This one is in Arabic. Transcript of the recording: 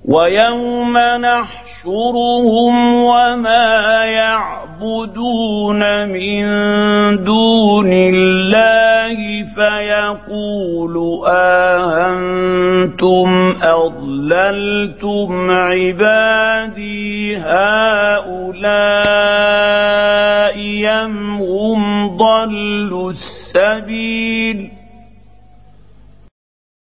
ويوم نحشرهم وما يعبدون من دون الله فيقول أأنتم أضللتم عبادي هؤلاء أم هم ضلوا السبيل